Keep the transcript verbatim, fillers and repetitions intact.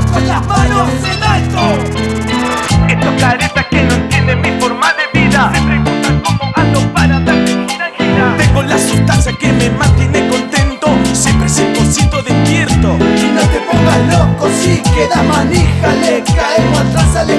con las manos en alto. Estos caretas que no entienden mi forma de vida se preguntan cómo ando para darme gira, gira. Tengo la sustancia que me mantiene contento, siempre cien por ciento despierto. Y no te pongas loco, si queda manija, le caemos atrás al